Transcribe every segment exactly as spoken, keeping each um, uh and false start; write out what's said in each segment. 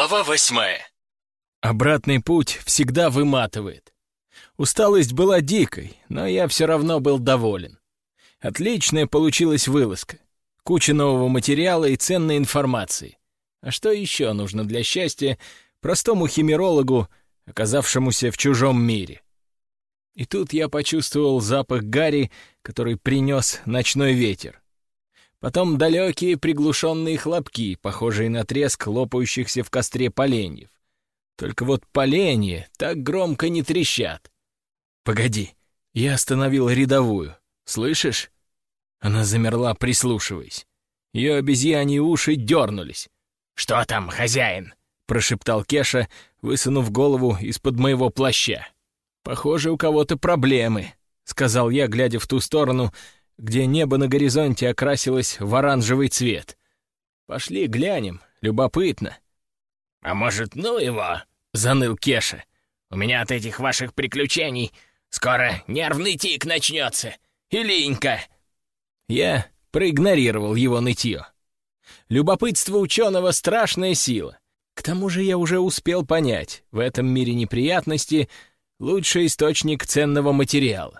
Глава восьмая. Обратный путь всегда выматывает. Усталость была дикой, но я все равно был доволен. Отличная получилась вылазка. Куча нового материала и ценной информации. А что еще нужно для счастья простому химерологу, оказавшемуся в чужом мире? И тут я почувствовал запах гари, который принес ночной ветер. Потом далекие приглушенные хлопки, похожие на треск лопающихся в костре поленьев. Только вот поленья так громко не трещат. Погоди, я остановил рядовую. Слышишь? Она замерла, прислушиваясь. Ее обезьяньи уши дернулись. «Что там, хозяин?» — прошептал Кеша, высунув голову из-под моего плаща. «Похоже, у кого-то проблемы», — сказал я, глядя в ту сторону, где небо на горизонте окрасилось в оранжевый цвет. «Пошли глянем, любопытно». «А может, ну его?» — заныл Кеша. «У меня от этих ваших приключений скоро нервный тик начнется. И линька». Я проигнорировал его нытье. Любопытство ученого — страшная сила. К тому же я уже успел понять, в этом мире неприятности — лучший источник ценного материала.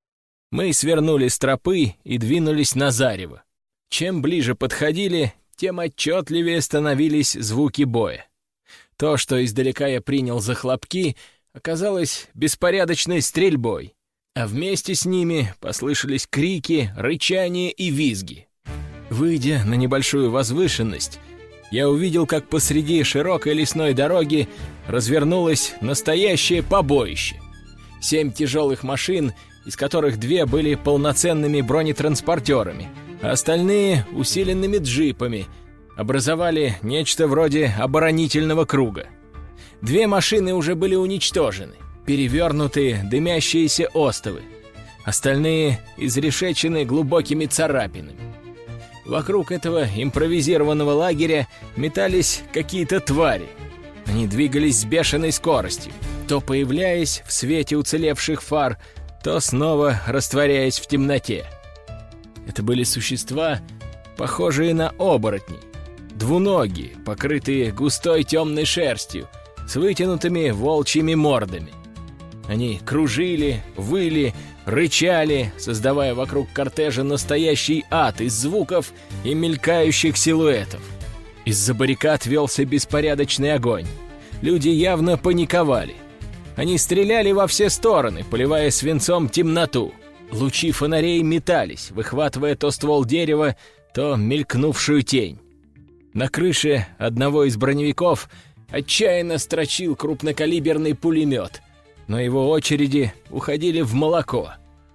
Мы свернули с тропы и двинулись на зарево. Чем ближе подходили, тем отчетливее становились звуки боя. То, что издалека я принял за хлопки, оказалось беспорядочной стрельбой, а вместе с ними послышались крики, рычания и визги. Выйдя на небольшую возвышенность, я увидел, как посреди широкой лесной дороги развернулось настоящее побоище. Семь тяжелых машин, из которых две были полноценными бронетранспортерами, а остальные — усиленными джипами, образовали нечто вроде оборонительного круга. Две машины уже были уничтожены, перевернутые дымящиеся остовы. Остальные изрешечены глубокими царапинами. Вокруг этого импровизированного лагеря метались какие-то твари. Они двигались с бешеной скоростью, то появляясь в свете уцелевших фар, то снова растворяясь в темноте. Это были существа, похожие на оборотней, двуногие, покрытые густой темной шерстью, с вытянутыми волчьими мордами. Они кружили, выли, рычали, создавая вокруг кортежа настоящий ад из звуков и мелькающих силуэтов. Из-за баррикад велся беспорядочный огонь. Люди явно паниковали. Они стреляли во все стороны, поливая свинцом темноту. Лучи фонарей метались, выхватывая то ствол дерева, то мелькнувшую тень. На крыше одного из броневиков отчаянно строчил крупнокалиберный пулемет, но его очереди уходили в молоко.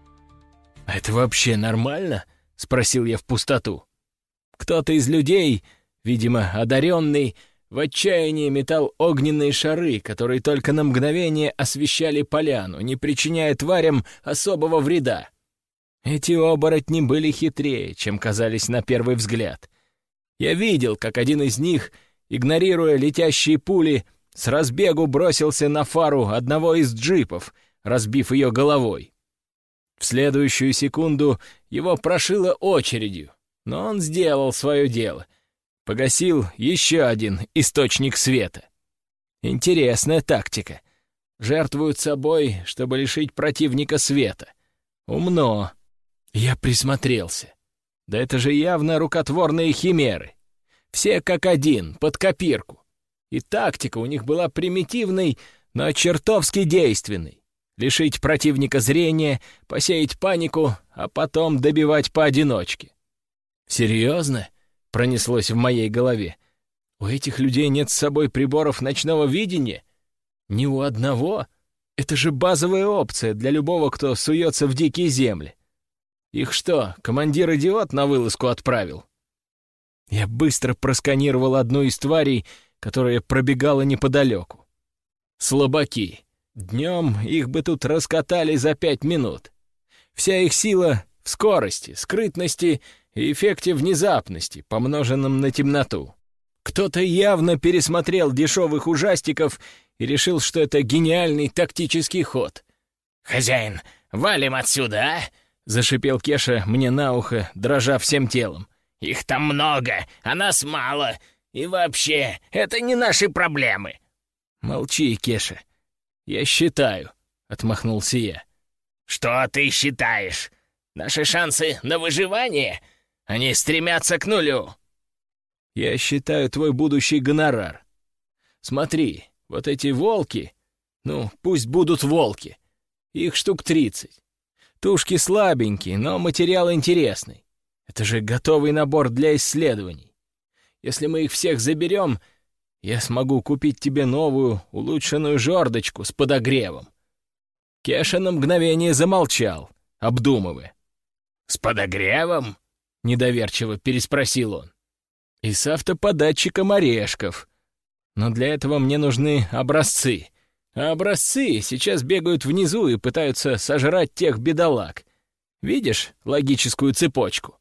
«А это вообще нормально?» — спросил я в пустоту. Кто-то из людей, видимо, одаренный, в отчаянии метал огненные шары, которые только на мгновение освещали поляну, не причиняя тварям особого вреда. Эти оборотни были хитрее, чем казались на первый взгляд. Я видел, как один из них, игнорируя летящие пули, с разбегу бросился на фару одного из джипов, разбив ее головой. В следующую секунду его прошило очередью, но он сделал свое дело. Погасил еще один источник света. Интересная тактика. Жертвуют собой, чтобы лишить противника света. Умно. Я присмотрелся. Да это же явно рукотворные химеры. Все как один, под копирку. И тактика у них была примитивной, но чертовски действенной. Лишить противника зрения, посеять панику, а потом добивать поодиночке. Серьезно? Пронеслось в моей голове. У этих людей нет с собой приборов ночного видения? Ни у одного? Это же базовая опция для любого, кто суется в дикие земли. Их что, командир-идиот на вылазку отправил? Я быстро просканировал одну из тварей, которая пробегала неподалеку. Слабаки. Днем их бы тут раскатали за пять минут. Вся их сила в скорости, скрытности и эффекте внезапности, помноженном на темноту. Кто-то явно пересмотрел дешевых ужастиков и решил, что это гениальный тактический ход. «Хозяин, валим отсюда, а?» — зашипел Кеша мне на ухо, дрожа всем телом. «Их там много, а нас мало. И вообще, это не наши проблемы». «Молчи, Кеша. Я считаю», — отмахнулся я. «Что ты считаешь? Наши шансы на выживание? Они стремятся к нулю». «Я считаю твой будущий гонорар. Смотри, вот эти волки, ну, пусть будут волки, их штук тридцать. Тушки слабенькие, но материал интересный. Это же готовый набор для исследований. Если мы их всех заберем, я смогу купить тебе новую, улучшенную жердочку с подогревом». Кеша на мгновение замолчал, обдумывая. «С подогревом?» — недоверчиво переспросил он. «И с автоподатчиком орешков. Но для этого мне нужны образцы. А образцы сейчас бегают внизу и пытаются сожрать тех бедолаг. Видишь логическую цепочку?»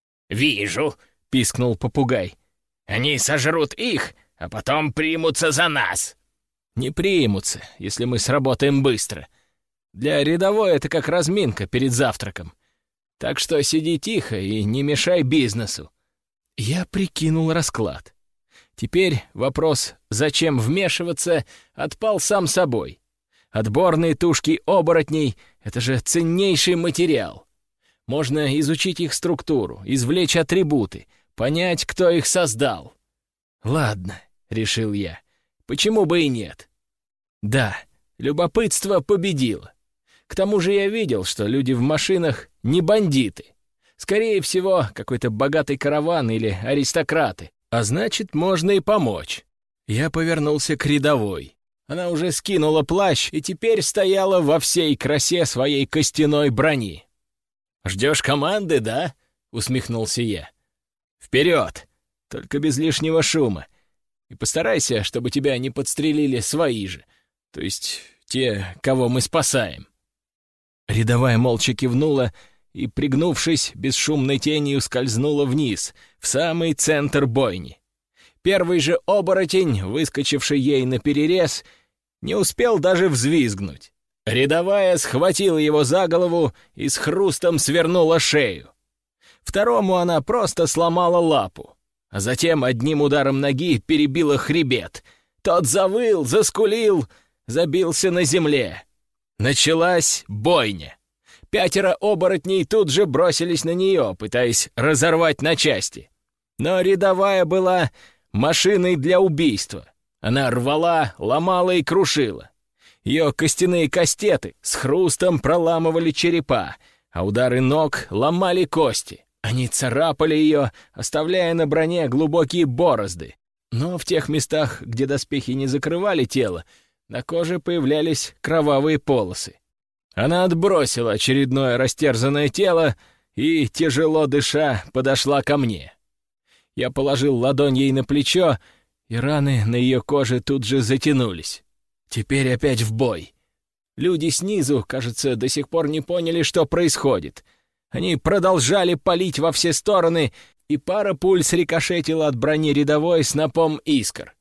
«Вижу», — пискнул попугай. «Они сожрут их, а потом примутся за нас». «Не примутся, если мы сработаем быстро. Для рядовой это как разминка перед завтраком. Так что сиди тихо и не мешай бизнесу». Я прикинул расклад. Теперь вопрос «зачем вмешиваться?» отпал сам собой. Отборные тушки оборотней — это же ценнейший материал. Можно изучить их структуру, извлечь атрибуты, понять, кто их создал. «Ладно», — решил я, — «почему бы и нет?» Да, любопытство победило. К тому же я видел, что люди в машинах не бандиты. Скорее всего, какой-то богатый караван или аристократы. А значит, можно и помочь. Я повернулся к рядовой. Она уже скинула плащ и теперь стояла во всей красе своей костяной брони. «Ждешь команды, да?» — усмехнулся я. «Вперед! Только без лишнего шума. И постарайся, чтобы тебя не подстрелили свои же, то есть те, кого мы спасаем». Рядовая молча кивнула и, пригнувшись, бесшумной тенью скользнула вниз, в самый центр бойни. Первый же оборотень, выскочивший ей наперерез, не успел даже взвизгнуть. Рядовая схватила его за голову и с хрустом свернула шею. Второму она просто сломала лапу, а затем одним ударом ноги перебила хребет. Тот завыл, заскулил, забился на земле. Началась бойня. Пятеро оборотней тут же бросились на нее, пытаясь разорвать на части. Но рядовая была машиной для убийства. Она рвала, ломала и крушила. Ее костяные кастеты с хрустом проламывали черепа, а удары ног ломали кости. Они царапали ее, оставляя на броне глубокие борозды. Но в тех местах, где доспехи не закрывали тело, на коже появлялись кровавые полосы. Она отбросила очередное растерзанное тело и, тяжело дыша, подошла ко мне. Я положил ладонь ей на плечо, и раны на ее коже тут же затянулись. Теперь опять в бой. Люди снизу, кажется, до сих пор не поняли, что происходит. Они продолжали палить во все стороны, и пара пуль срикошетила от брони рядовой снопом искр.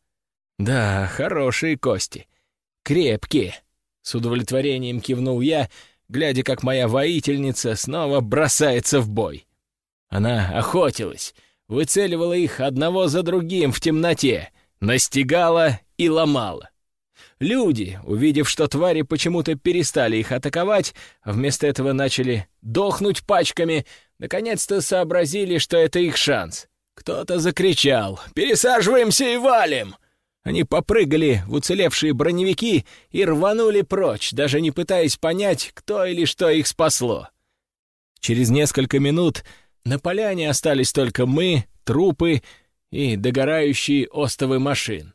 Да, хорошие кости. Крепкие. С удовлетворением кивнул я, глядя, как моя воительница снова бросается в бой. Она охотилась, выцеливала их одного за другим в темноте, настигала и ломала. Люди, увидев, что твари почему-то перестали их атаковать, а вместо этого начали дохнуть пачками, наконец-то сообразили, что это их шанс. Кто-то закричал: «Пересаживаемся и валим!» Они попрыгали в уцелевшие броневики и рванули прочь, даже не пытаясь понять, кто или что их спасло. Через несколько минут на поляне остались только мы, трупы и догорающие остовы машин.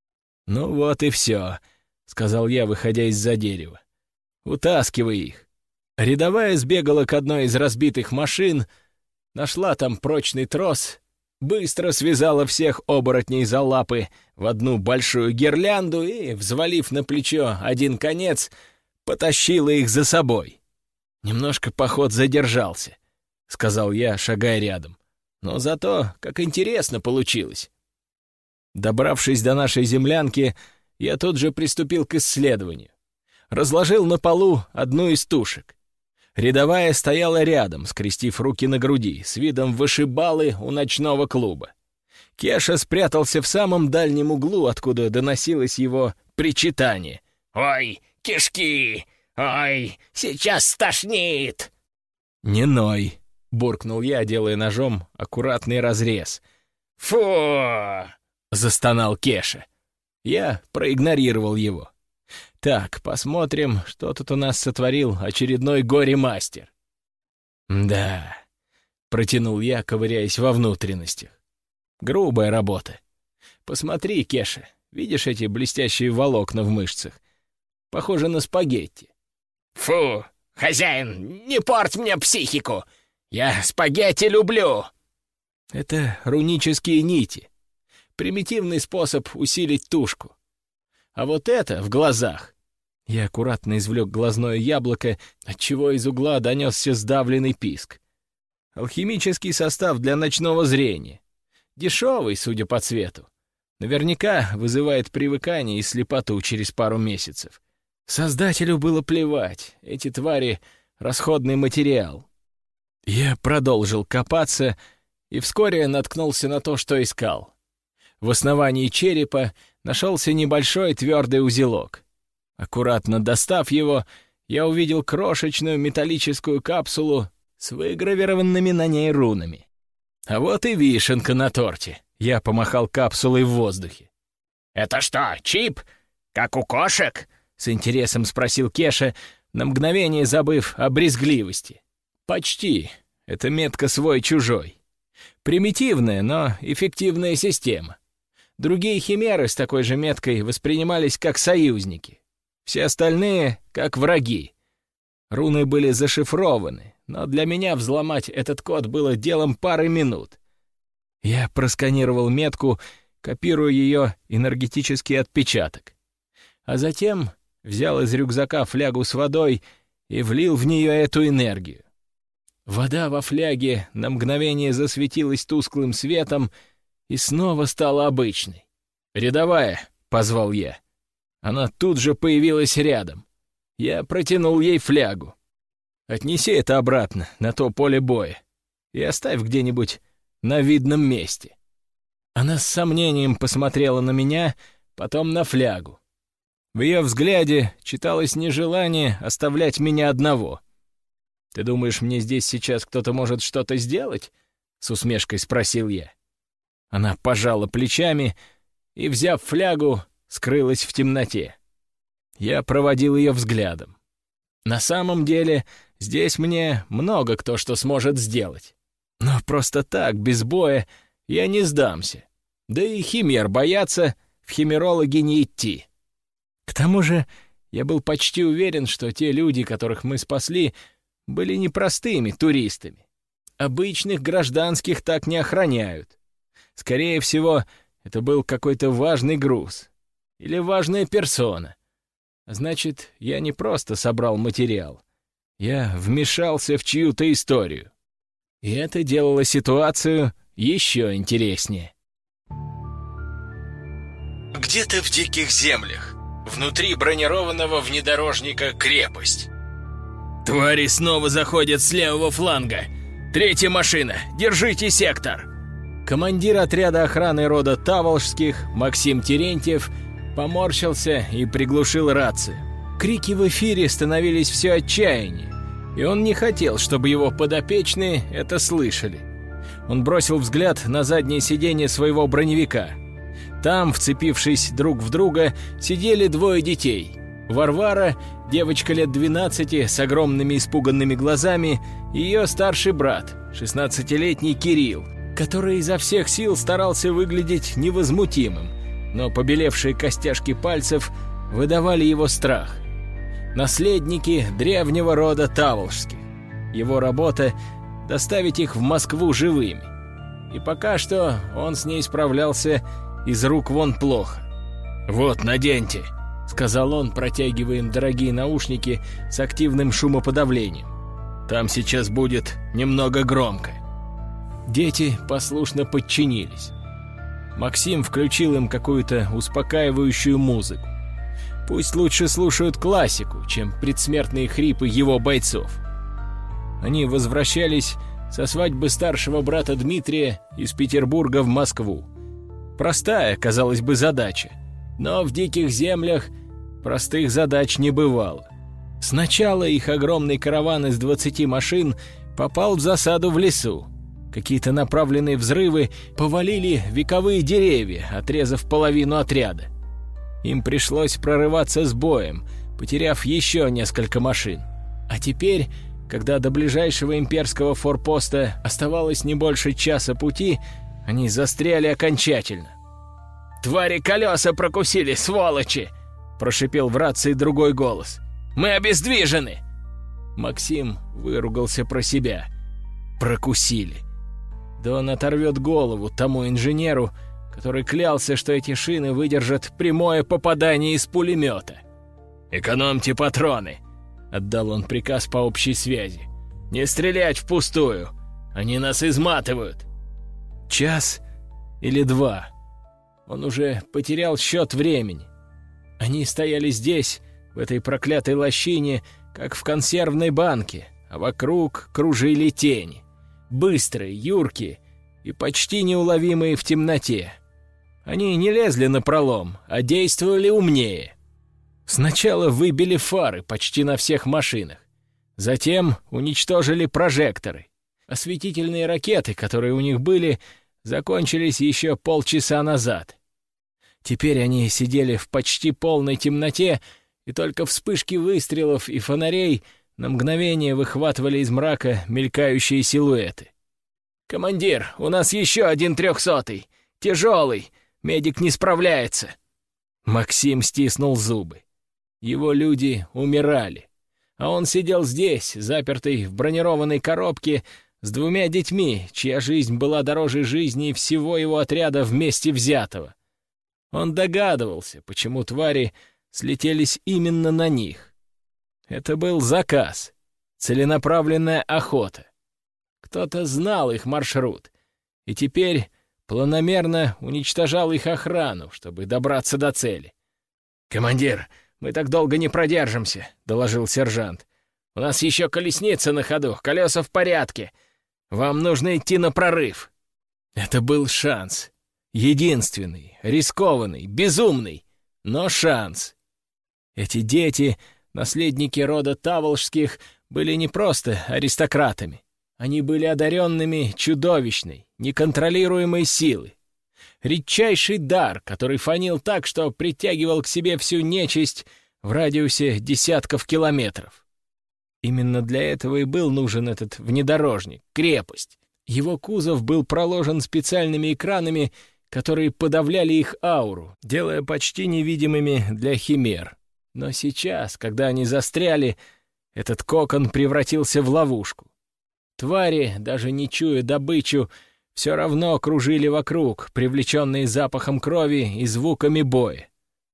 «Ну вот и все», — сказал я, выходя из-за дерева. «Утаскивай их». Рядовая сбегала к одной из разбитых машин, нашла там прочный трос, быстро связала всех оборотней за лапы в одну большую гирлянду и, взвалив на плечо один конец, потащила их за собой. «Немножко поход задержался», — сказал я, шагая рядом. «Но зато как интересно получилось». Добравшись до нашей землянки, я тут же приступил к исследованию. Разложил на полу одну из тушек. Рядовая стояла рядом, скрестив руки на груди, с видом вышибалы у ночного клуба. Кеша спрятался в самом дальнем углу, откуда доносилось его причитание. «Ой, кишки! Ой, сейчас стошнит!» «Не ной!» — буркнул я, делая ножом аккуратный разрез. «Фу!» — застонал Кеша. Я проигнорировал его. «Так, посмотрим, что тут у нас сотворил очередной горе-мастер». «Да», — протянул я, ковыряясь во внутренностях. «Грубая работа. Посмотри, Кеша, видишь эти блестящие волокна в мышцах? Похоже на спагетти». «Фу, хозяин, не порть мне психику! Я спагетти люблю!» «Это рунические нити. Примитивный способ усилить тушку. А вот это в глазах». Я аккуратно извлек глазное яблоко, отчего из угла донесся сдавленный писк. Алхимический состав для ночного зрения. Дешевый, судя по цвету. Наверняка вызывает привыкание и слепоту через пару месяцев. Создателю было плевать, эти твари — расходный материал. Я продолжил копаться и вскоре наткнулся на то, что искал. В основании черепа нашелся небольшой твердый узелок. Аккуратно достав его, я увидел крошечную металлическую капсулу с выгравированными на ней рунами. А вот и вишенка на торте. Я помахал капсулой в воздухе. «Это что, чип? Как у кошек?» — с интересом спросил Кеша, на мгновение забыв о брезгливости. «Почти. Это метка свой-чужой. Примитивная, но эффективная система. Другие химеры с такой же меткой воспринимались как союзники. Все остальные — как враги. Руны были зашифрованы, но для меня взломать этот код было делом пары минут. Я просканировал метку, копируя ее энергетический отпечаток. А затем взял из рюкзака флягу с водой и влил в нее эту энергию. Вода во фляге на мгновение засветилась тусклым светом и снова стала обычной. «Рядовая», — позвал я. Она тут же появилась рядом. Я протянул ей флягу. «Отнеси это обратно, на то поле боя, и оставь где-нибудь на видном месте». Она с сомнением посмотрела на меня, потом на флягу. В ее взгляде читалось нежелание оставлять меня одного. «Ты думаешь, мне здесь сейчас кто-то может что-то сделать?» — с усмешкой спросил я. Она пожала плечами и, взяв флягу, скрылась в темноте. Я проводил ее взглядом. На самом деле, здесь мне много кто что сможет сделать. Но просто так, без боя, я не сдамся. Да и химер боятся в химерологи не идти. К тому же, я был почти уверен, что те люди, которых мы спасли, были непростыми туристами. Обычных гражданских так не охраняют. Скорее всего, это был какой-то важный груз. Или важная персона. Значит, я не просто собрал материал. Я вмешался в чью-то историю. И это делало ситуацию еще интереснее. Где-то в диких землях, внутри бронированного внедорожника крепость. Твари снова заходят с левого фланга. Третья машина, держите сектор. Командир отряда охраны рода Таволжских, Максим Терентьев, поморщился и приглушил рацию. Крики в эфире становились все отчаяннее, и он не хотел, чтобы его подопечные это слышали. Он бросил взгляд на заднее сиденье своего броневика. Там, вцепившись друг в друга, сидели двое детей. Варвара, девочка лет двенадцати с огромными испуганными глазами, и ее старший брат, шестнадцатилетний Кирилл, который изо всех сил старался выглядеть невозмутимым, но побелевшие костяшки пальцев выдавали его страх. Наследники древнего рода Таволжских. Его работа — доставить их в Москву живыми. И пока что он с ней справлялся из рук вон плохо. «Вот, наденьте», — сказал он, протягивая им дорогие наушники с активным шумоподавлением. «Там сейчас будет немного громко». Дети послушно подчинились. Максим включил им какую-то успокаивающую музыку. Пусть лучше слушают классику, чем предсмертные хрипы его бойцов. Они возвращались со свадьбы старшего брата Дмитрия из Петербурга в Москву, Простая, казалось бы, задача. Но в диких землях простых задач не бывало. Сначала их огромный караван из двадцати машин попал в засаду в лесу. Какие-то направленные взрывы повалили вековые деревья, отрезав половину отряда. Им пришлось прорываться с боем, потеряв еще несколько машин. А теперь, когда до ближайшего имперского форпоста оставалось не больше часа пути, они застряли окончательно. «Твари колеса прокусили, сволочи!» — прошипел в рации другой голос. «Мы обездвижены!» Максим выругался про себя. «Прокусили!» Да он оторвет голову тому инженеру, который клялся, что эти шины выдержат прямое попадание из пулемета. «Экономьте патроны!» — отдал он приказ по общей связи. «Не стрелять впустую! Они нас изматывают!» Час или два. Он уже потерял счет времени. Они стояли здесь, в этой проклятой лощине, как в консервной банке, а вокруг кружили тени. Быстрые, юркие и почти неуловимые в темноте. Они не лезли напролом, а действовали умнее. Сначала выбили фары почти на всех машинах. Затем уничтожили прожекторы. Осветительные ракеты, которые у них были, закончились еще полчаса назад. Теперь они сидели в почти полной темноте, и только вспышки выстрелов и фонарей на мгновение выхватывали из мрака мелькающие силуэты. «Командир, у нас еще один трехсотый! Тяжелый! Медик не справляется!» Максим стиснул зубы. Его люди умирали, а он сидел здесь, запертый в бронированной коробке, с двумя детьми, чья жизнь была дороже жизни всего его отряда вместе взятого. Он догадывался, почему твари слетелись именно на них. Это был заказ, целенаправленная охота. Кто-то знал их маршрут, и теперь планомерно уничтожал их охрану, чтобы добраться до цели. «Командир, мы так долго не продержимся», — доложил сержант. «У нас еще колесница на ходу, колеса в порядке. Вам нужно идти на прорыв». Это был шанс. Единственный, рискованный, безумный, но шанс. Эти дети, наследники рода Таволжских, были не просто аристократами. Они были одаренными чудовищной, неконтролируемой силы. Редчайший дар, который фонил так, что притягивал к себе всю нечисть в радиусе десятков километров. Именно для этого и был нужен этот внедорожник, крепость. Его кузов был проложен специальными экранами, которые подавляли их ауру, делая почти невидимыми для химер. Но сейчас, когда они застряли, этот кокон превратился в ловушку. Твари, даже не чуя добычу, все равно кружили вокруг, привлеченные запахом крови и звуками боя.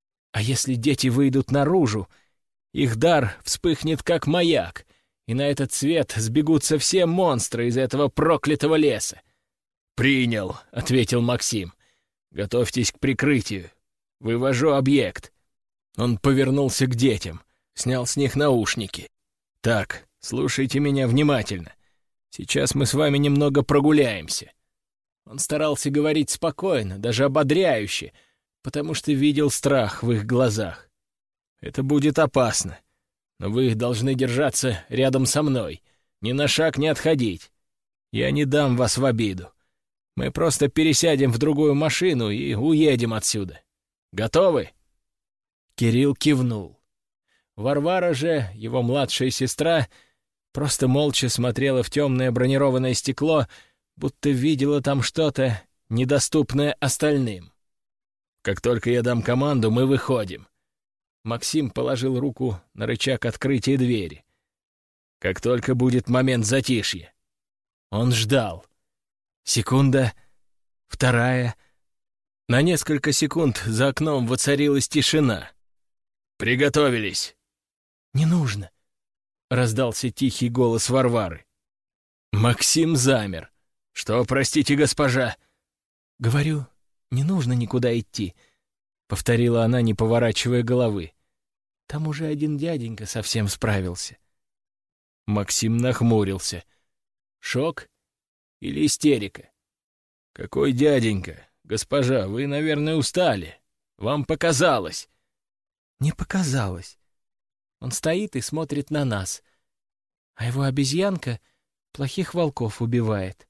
А если дети выйдут наружу, их дар вспыхнет как маяк, и на этот свет сбегутся все монстры из этого проклятого леса. «Принял», — ответил Максим. «Готовьтесь к прикрытию. Вывожу объект». Он повернулся к детям, снял с них наушники. «Так, слушайте меня внимательно. Сейчас мы с вами немного прогуляемся». Он старался говорить спокойно, даже ободряюще, потому что видел страх в их глазах. «Это будет опасно, но вы должны держаться рядом со мной, ни на шаг не отходить. Я не дам вас в обиду. Мы просто пересядем в другую машину и уедем отсюда. Готовы?» Кирилл кивнул. Варвара же, его младшая сестра, просто молча смотрела в темное бронированное стекло, будто видела там что-то, недоступное остальным. «Как только я дам команду, мы выходим». Максим положил руку на рычаг открытия двери. «Как только будет момент затишья». Он ждал. Секунда, вторая. На несколько секунд за окном воцарилась тишина. «Приготовились!» «Не нужно!» — раздался тихий голос Варвары. Максим замер. «Что, простите, госпожа?» «Говорю, не нужно никуда идти», — повторила она, не поворачивая головы. «Там уже один дяденька совсем справился». Максим нахмурился. Шок или истерика? «Какой дяденька? «Госпожа, вы, наверное, устали. Вам показалось». «Не показалось. Он стоит и смотрит на нас, а его обезьянка плохих волков убивает».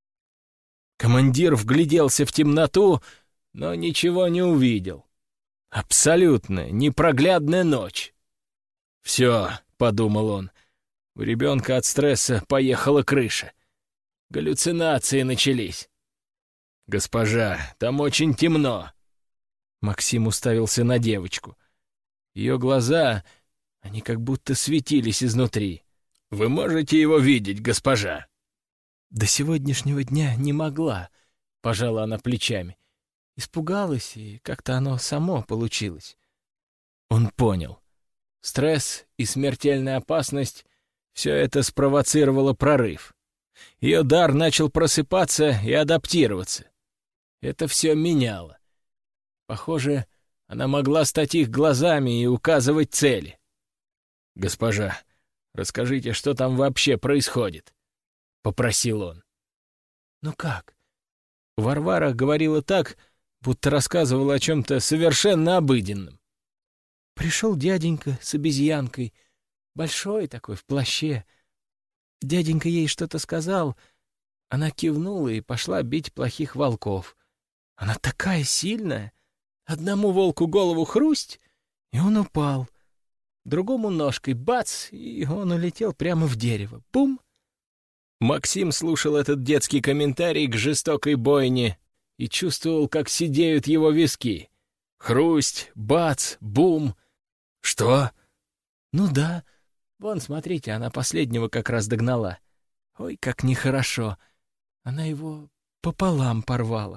Командир вгляделся в темноту, но ничего не увидел. Абсолютно непроглядная ночь. «Все», — подумал он, — «у ребенка от стресса поехала крыша. Галлюцинации начались». «Госпожа, там очень темно». Максим уставился на девочку. Ее глаза, они как будто светились изнутри. «Вы можете его видеть, госпожа?» «До сегодняшнего дня не могла», — пожала она плечами. Испугалась, и как-то оно само получилось. Он понял. Стресс и смертельная опасность — все это спровоцировало прорыв. Ее дар начал просыпаться и адаптироваться. Это все меняло. Похоже, она могла стать их глазами и указывать цели. «Госпожа, расскажите, что там вообще происходит?» — попросил он. «Ну как?» Варвара говорила так, будто рассказывала о чем-то совершенно обыденном. Пришел дяденька с обезьянкой, большой такой, в плаще. Дяденька ей что-то сказал, она кивнула и пошла бить плохих волков. Она такая сильная, одному волку голову хрусть, и он упал. Другому ножкой бац, и он улетел прямо в дерево. Бум! Максим слушал этот детский комментарий к жестокой бойне и чувствовал, как сидеют его виски. Хрусть, бац, бум. Что? Ну да. Вон, смотрите, она последнего как раз догнала. Ой, как нехорошо. Она его пополам порвала.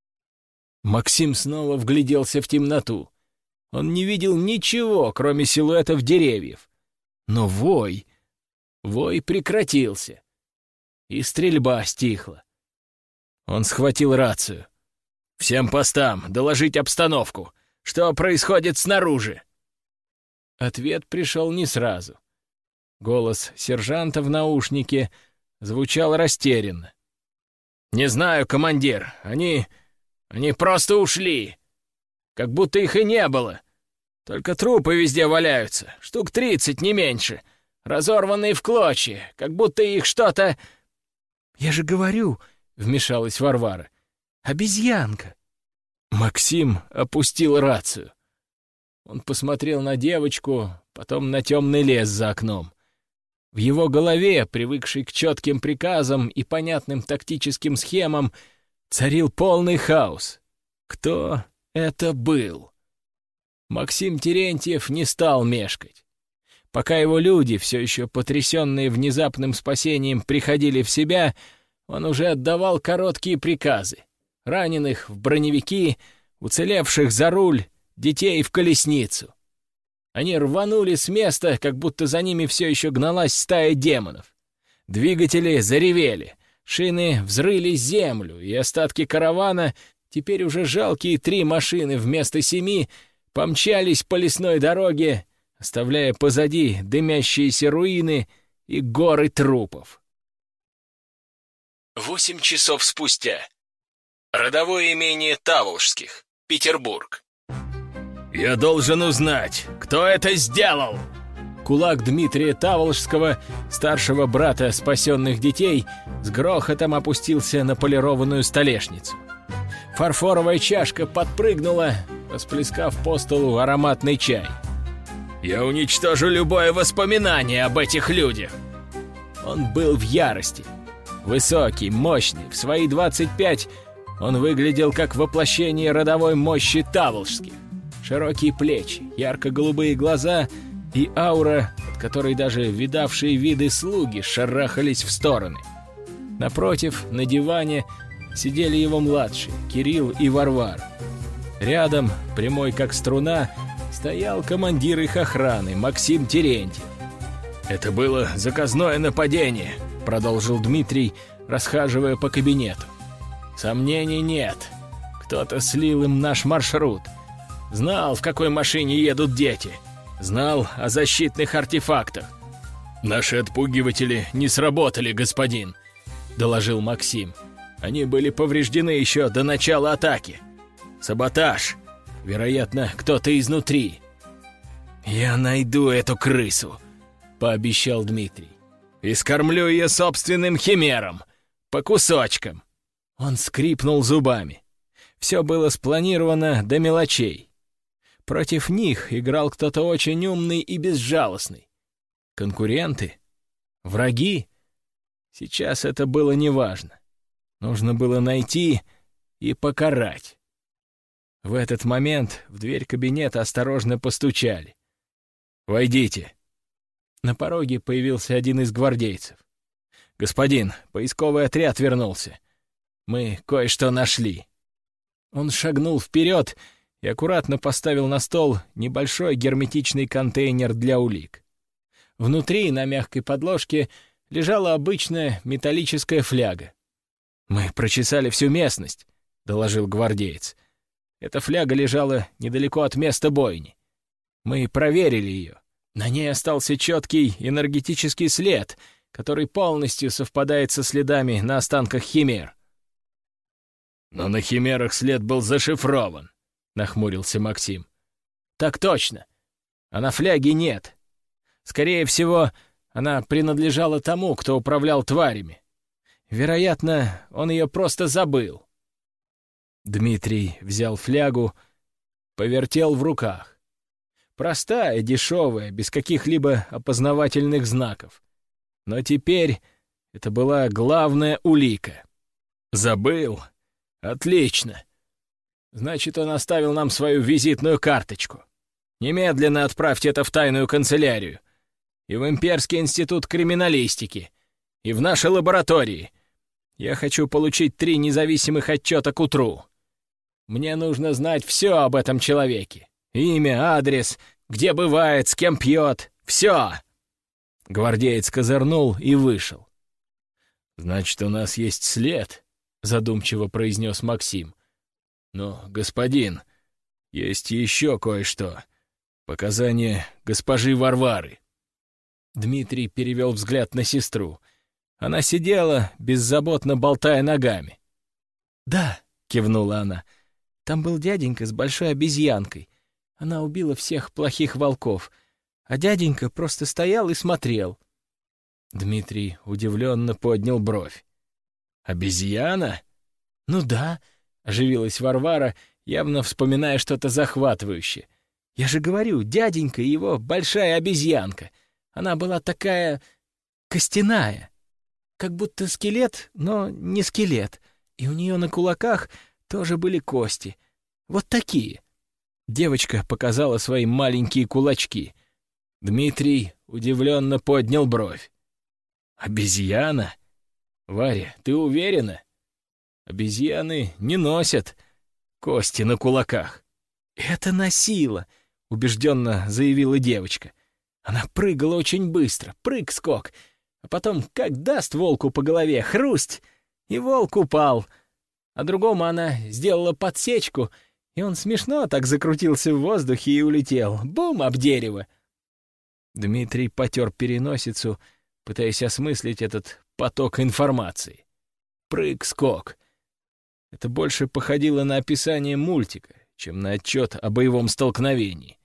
Максим снова вгляделся в темноту. Он не видел ничего, кроме силуэтов деревьев. Но вой... Вой прекратился. И стрельба стихла. Он схватил рацию. «Всем постам доложить обстановку. Что происходит снаружи?» Ответ пришел не сразу. Голос сержанта в наушнике звучал растерянно. «Не знаю, командир. Они... они просто ушли. Как будто их и не было. Только трупы везде валяются. Штук тридцать, не меньше. Разорванные в клочья. Как будто их что-то...» «Я же говорю», — вмешалась Варвара, — «обезьянка». Максим опустил рацию. Он посмотрел на девочку, потом на темный лес за окном. В его голове, привыкшей к четким приказам и понятным тактическим схемам, царил полный хаос. Кто это был? Максим Терентьев не стал мешкать. Пока его люди, все еще потрясенные внезапным спасением, приходили в себя, он уже отдавал короткие приказы. Раненых в броневики, уцелевших за руль, детей в колесницу. Они рванули с места, как будто за ними все еще гналась стая демонов. Двигатели заревели, шины взрыли землю, и остатки каравана, теперь уже жалкие три машины вместо семи, помчались по лесной дороге, оставляя позади дымящиеся руины и горы трупов. Восемь часов спустя. Родовое имение Таволжских, Петербург. «Я должен узнать, кто это сделал!» Кулак Дмитрия Таволжского, старшего брата спасенных детей, с грохотом опустился на полированную столешницу. Фарфоровая чашка подпрыгнула, расплескав по столу ароматный чай. «Я уничтожу любое воспоминание об этих людях!» Он был в ярости. Высокий, мощный, в свои двадцать пять он выглядел как воплощение родовой мощи Таволжских. Широкие плечи, ярко-голубые глаза и аура, от которой даже видавшие виды слуги шарахались в стороны. Напротив, на диване, сидели его младшие, Кирилл и Варвара. Рядом, прямой как струна, стоял командир их охраны, Максим Терентьев. «Это было заказное нападение», — продолжил Дмитрий, расхаживая по кабинету. «Сомнений нет. Кто-то слил им наш маршрут. Знал, в какой машине едут дети. Знал о защитных артефактах. «Наши отпугиватели не сработали, господин», — доложил Максим. Они были повреждены еще до начала атаки. Саботаж. Вероятно, кто-то изнутри. «Я найду эту крысу», — пообещал Дмитрий. «И скормлю ее собственным химерам. По кусочкам». Он скрипнул зубами. Все было спланировано до мелочей. Против них играл кто-то очень умный и безжалостный. Конкуренты? Враги? Сейчас это было неважно. Нужно было найти и покарать. В этот момент в дверь кабинета осторожно постучали. «Войдите». На пороге появился один из гвардейцев. «Господин, поисковый отряд вернулся. Мы кое-что нашли». Он шагнул вперед и аккуратно поставил на стол небольшой герметичный контейнер для улик. Внутри, на мягкой подложке, лежала обычная металлическая фляга. «Мы прочесали всю местность», — доложил гвардеец. «Эта фляга лежала недалеко от места бойни. Мы проверили ее. На ней остался четкий энергетический след, который полностью совпадает со следами на останках химер». «Но на химерах след был зашифрован», — нахмурился Максим. «Так точно. А на фляге нет. Скорее всего, она принадлежала тому, кто управлял тварями. Вероятно, он ее просто забыл». Дмитрий взял флягу, повертел в руках. Простая, дешевая, без каких-либо опознавательных знаков. Но теперь это была главная улика. «Забыл? Отлично. Значит, он оставил нам свою визитную карточку. Немедленно отправьте это в тайную канцелярию и в Имперский институт криминалистики, и в наши лаборатории. Я хочу получить три независимых отчета к утру. Мне нужно знать все об этом человеке. Имя, адрес, где бывает, с кем пьет. Все!» Гвардеец козырнул и вышел. «Значит, у нас есть след», — задумчиво произнес Максим. «Но, господин, есть еще кое-что. Показания госпожи Варвары». Дмитрий перевел взгляд на сестру. Она сидела, беззаботно болтая ногами. «Да», — кивнула она, — «там был дяденька с большой обезьянкой. Она убила всех плохих волков, а дяденька просто стоял и смотрел». Дмитрий удивленно поднял бровь. «Обезьяна?» «Ну да», — оживилась Варвара, явно вспоминая что-то захватывающее. «Я же говорю, дяденька и его большая обезьянка. Она была такая костяная, как будто скелет, но не скелет. И у нее на кулаках тоже были кости. Вот такие». Девочка показала свои маленькие кулачки. Дмитрий удивленно поднял бровь. «Обезьяна? Варя, ты уверена? Обезьяны не носят кости на кулаках». «Это носила», — убежденно заявила девочка. «Она прыгала очень быстро, прыг-скок, а потом как даст волку по голове, хрусть, и волк упал. А другому она сделала подсечку, и он смешно так закрутился в воздухе и улетел. Бум, об дерево». Дмитрий потер переносицу, пытаясь осмыслить этот поток информации. Прыг-скок. Это больше походило на описание мультика, чем на отчет о боевом столкновении.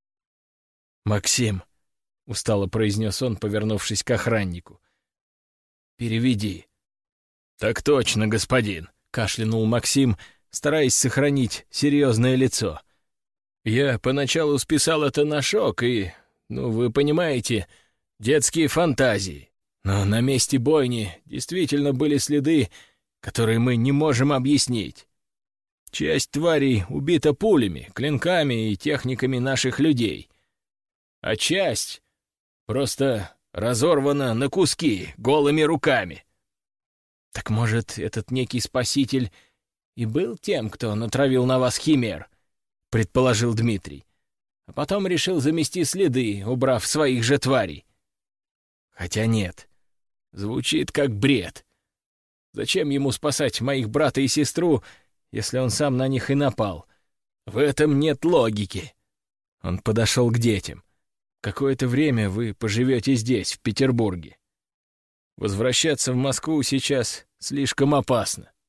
«Максим», — устало произнес он, повернувшись к охраннику, — «переведи». «Так точно, господин», — кашлянул Максим, стараясь сохранить серьезное лицо. «Я поначалу списал это на шок и, ну, вы понимаете, детские фантазии. Но на месте бойни действительно были следы, которые мы не можем объяснить. Часть тварей убита пулями, клинками и техниками наших людей, а часть просто разорвана на куски голыми руками». «Так, может, этот некий спаситель и был тем, кто натравил на вас химер?» — предположил Дмитрий. «А потом решил замести следы, убрав своих же тварей. Хотя нет, звучит как бред. Зачем ему спасать моих брата и сестру, если он сам на них и напал? В этом нет логики». Он подошел к детям. «Какое-то время вы поживете здесь, в Петербурге. Возвращаться в Москву сейчас слишком опасно.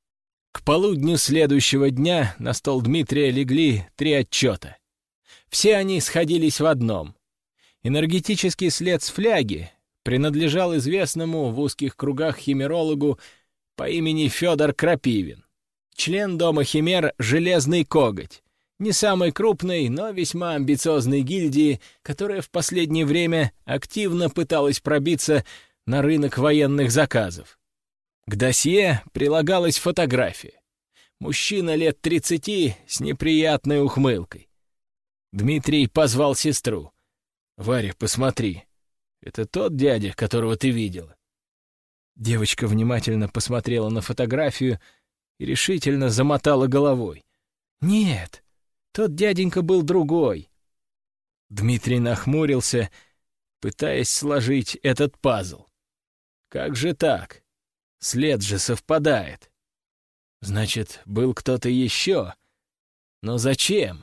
К полудню следующего дня на стол Дмитрия легли три отчета. Все они сходились в одном. Энергетический след с фляги принадлежал известному в узких кругах химерологу по имени Федор Крапивин, член дома химер «Железный коготь», не самой крупной, но весьма амбициозной гильдии, которая в последнее время активно пыталась пробиться на рынок военных заказов. К досье прилагалась фотография. Мужчина лет тридцати с неприятной ухмылкой. Дмитрий позвал сестру. «Варя, посмотри. Это тот дядя, которого ты видела?» Девочка внимательно посмотрела на фотографию и решительно замотала головой. «Нет, тот дяденька был другой». Дмитрий нахмурился, пытаясь сложить этот пазл. «Как же так? След же совпадает. Значит, был кто-то еще. Но зачем?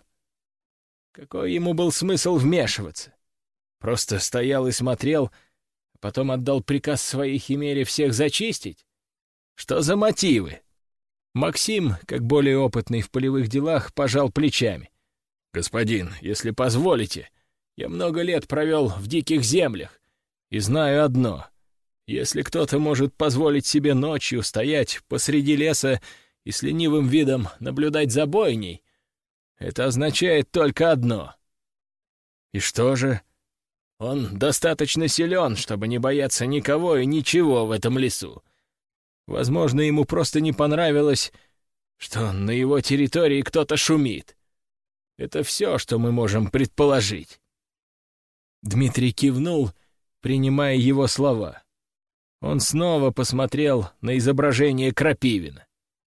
Какой ему был смысл вмешиваться? Просто стоял и смотрел, а потом отдал приказ своей химере всех зачистить? Что за мотивы?» Максим, как более опытный в полевых делах, пожал плечами. «Господин, если позволите, я много лет провел в диких землях и знаю одно. Если кто-то может позволить себе ночью стоять посреди леса и с ленивым видом наблюдать за бойней, это означает только одно. И что же? Он достаточно силен, чтобы не бояться никого и ничего в этом лесу. Возможно, ему просто не понравилось, что на его территории кто-то шумит. Это все, что мы можем предположить». Дмитрий кивнул, принимая его слова. Он снова посмотрел на изображение Крапивина.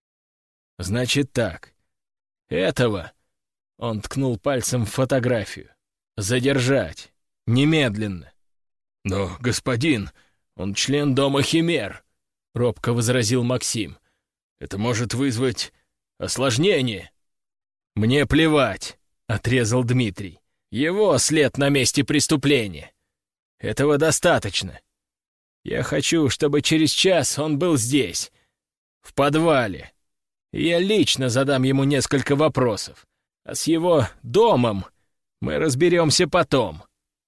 «Значит так. Этого...» — он ткнул пальцем в фотографию. «Задержать. Немедленно». «Но, господин, он член дома химер», — робко возразил Максим. «Это может вызвать осложнение». «Мне плевать», — отрезал Дмитрий. «Его след на месте преступления. Этого достаточно. Я хочу, чтобы через час он был здесь, в подвале. И я лично задам ему несколько вопросов. А с его домом мы разберемся потом».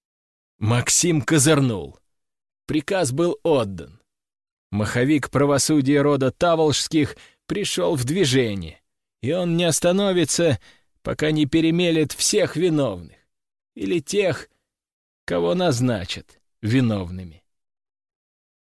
Максим козырнул. Приказ был отдан. Маховик правосудия рода Таволжских пришел в движение, и он не остановится, пока не перемелет всех виновных или тех, кого назначат виновными.